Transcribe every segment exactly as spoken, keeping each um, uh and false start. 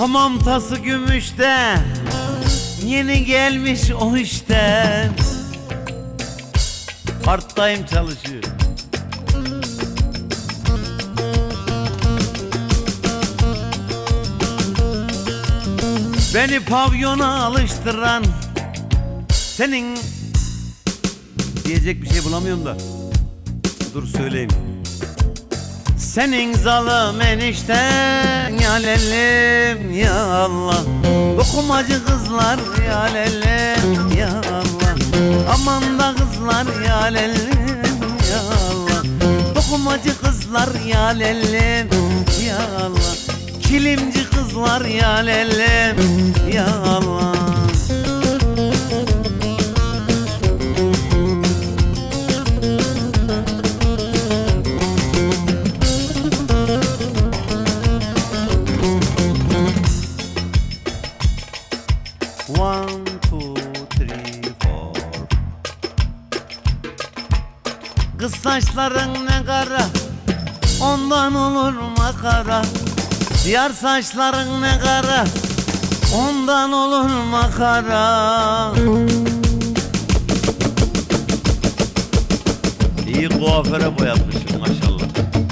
Hamam tası gümüşte, yeni gelmiş o işte. Part time çalışıyor. Beni pavyona alıştıran senin... Diyecek bir şey bulamıyorum da dur söyleyeyim. Senin zalim enişten ya lellim ya Allah. Dokumacı kızlar ya lellim ya Allah. Aman da kızlar ya lellim ya Allah. Dokumacı kızlar ya lellim ya Allah. Kilimci kızlar ya lellim ya Allah. One, two, three, four. Kız saçların ne kara, ondan olur makara. Yar saçların ne kara, ondan olur makara. İyi kuaföre boyatmışım maşallah.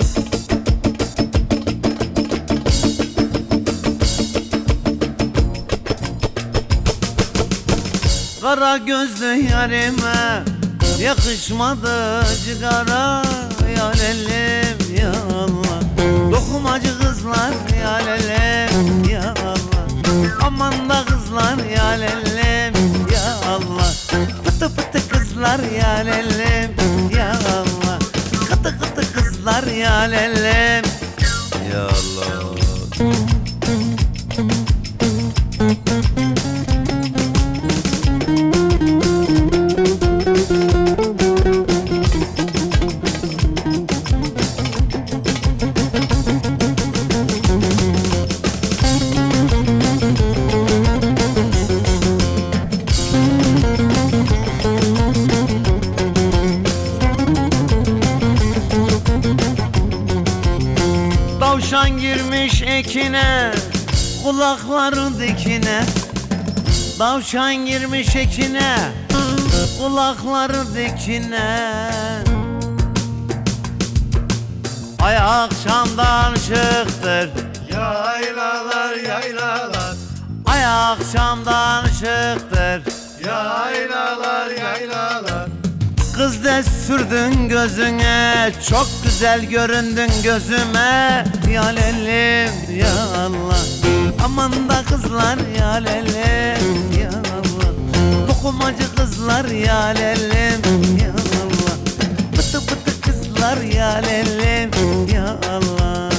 Kara gözlü yarime yakışmadı cigara ya lellim ya Allah. Dokumacı kızlar ya lellim ya Allah. Aman da kızlar ya lellim ya Allah. Fıtı fıtı kızlar ya lellim ya Allah. Kıtı kıtı kızlar ya lellim ya Allah. Tavşan girmiş ekine, kulakları dikine. Tavşan girmiş ekine, kulakları dikine. Ay akşamdan şıktır Yaylalar yaylalar, ay akşamdan şıktır yaylalar yaylalar. Kız da sürdün gözüne, çok güzel göründün gözüme. Ya lellim ya Allah. Aman da kızlar ya lellim ya Allah. Dokumacı kızlar ya lellim ya Allah. Pıtı pıtı kızlar ya lellim ya Allah.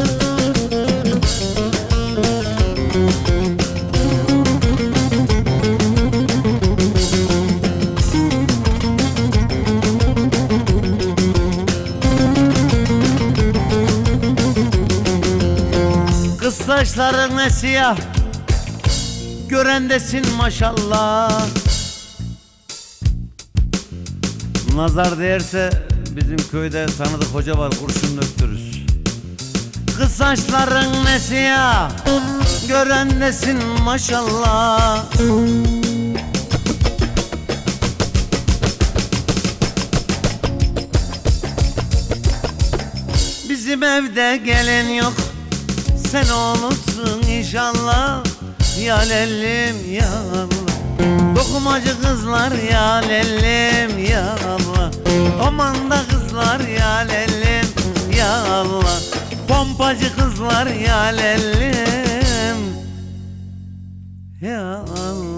Kız saçların ne siyah, görendesin maşallah. Nazar değerse bizim köyde tanıdık hoca var, kurşun döktürürüz. Kız saçların ne siyah, görendesin maşallah. Bizim evde gelen yok, sen olursun inşallah. Ya lellim ya Allah. Dokumacı kızlar ya lellim ya Allah. Aman da kızlar ya lellim ya Allah. Pompacı kızlar ya lellim ya Allah.